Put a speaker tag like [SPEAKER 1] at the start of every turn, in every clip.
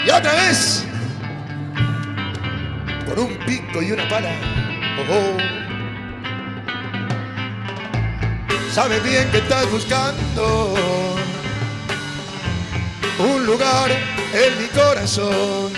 [SPEAKER 1] Y otra vez, con un pico y una pala. Oh, oh. Sabes bien que estás buscando un lugar en mi corazón,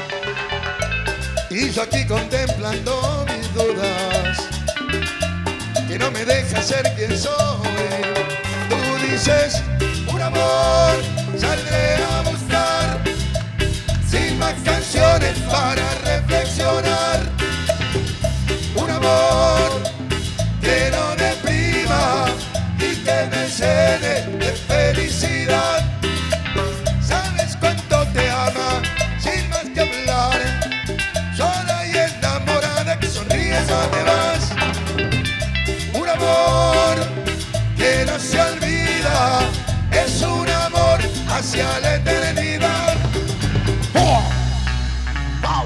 [SPEAKER 1] y yo aquí contemplando mis dudas, que no me deja ser quien soy. Tú dices, un amor saldré a buscar, sin más canciones para reflexionar. Un amor que no deprima y que me llene de felicidad. Sabes cuánto te ama, sin más que hablar, sola y enamorada, que sonríes o te vas. Un amor que no se olvida, es un amor hacia la eternidad. ¡Oh! ¡Wow!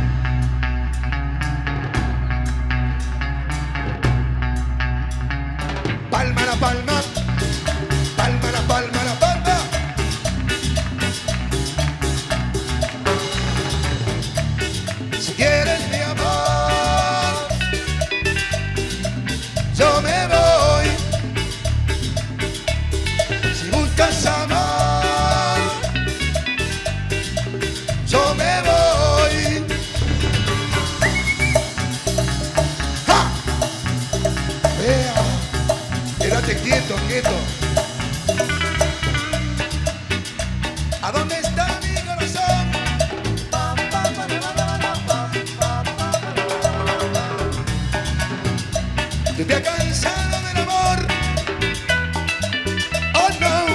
[SPEAKER 1] Palma la palma, palma la palma la palma. Si quieres mi amor, yo me voy. Si buscas amor, yo me voy. ¡Ja! Vea, quédate quieto, quieto. ¿A dónde está mi corazón? ¿Tú te has cansado del amor? Oh no.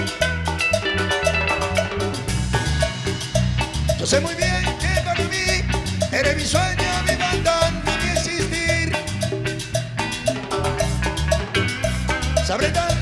[SPEAKER 1] Yo sé muy bien que para mí eres mi sueño, mi mandante, mi existir. Sabré tanto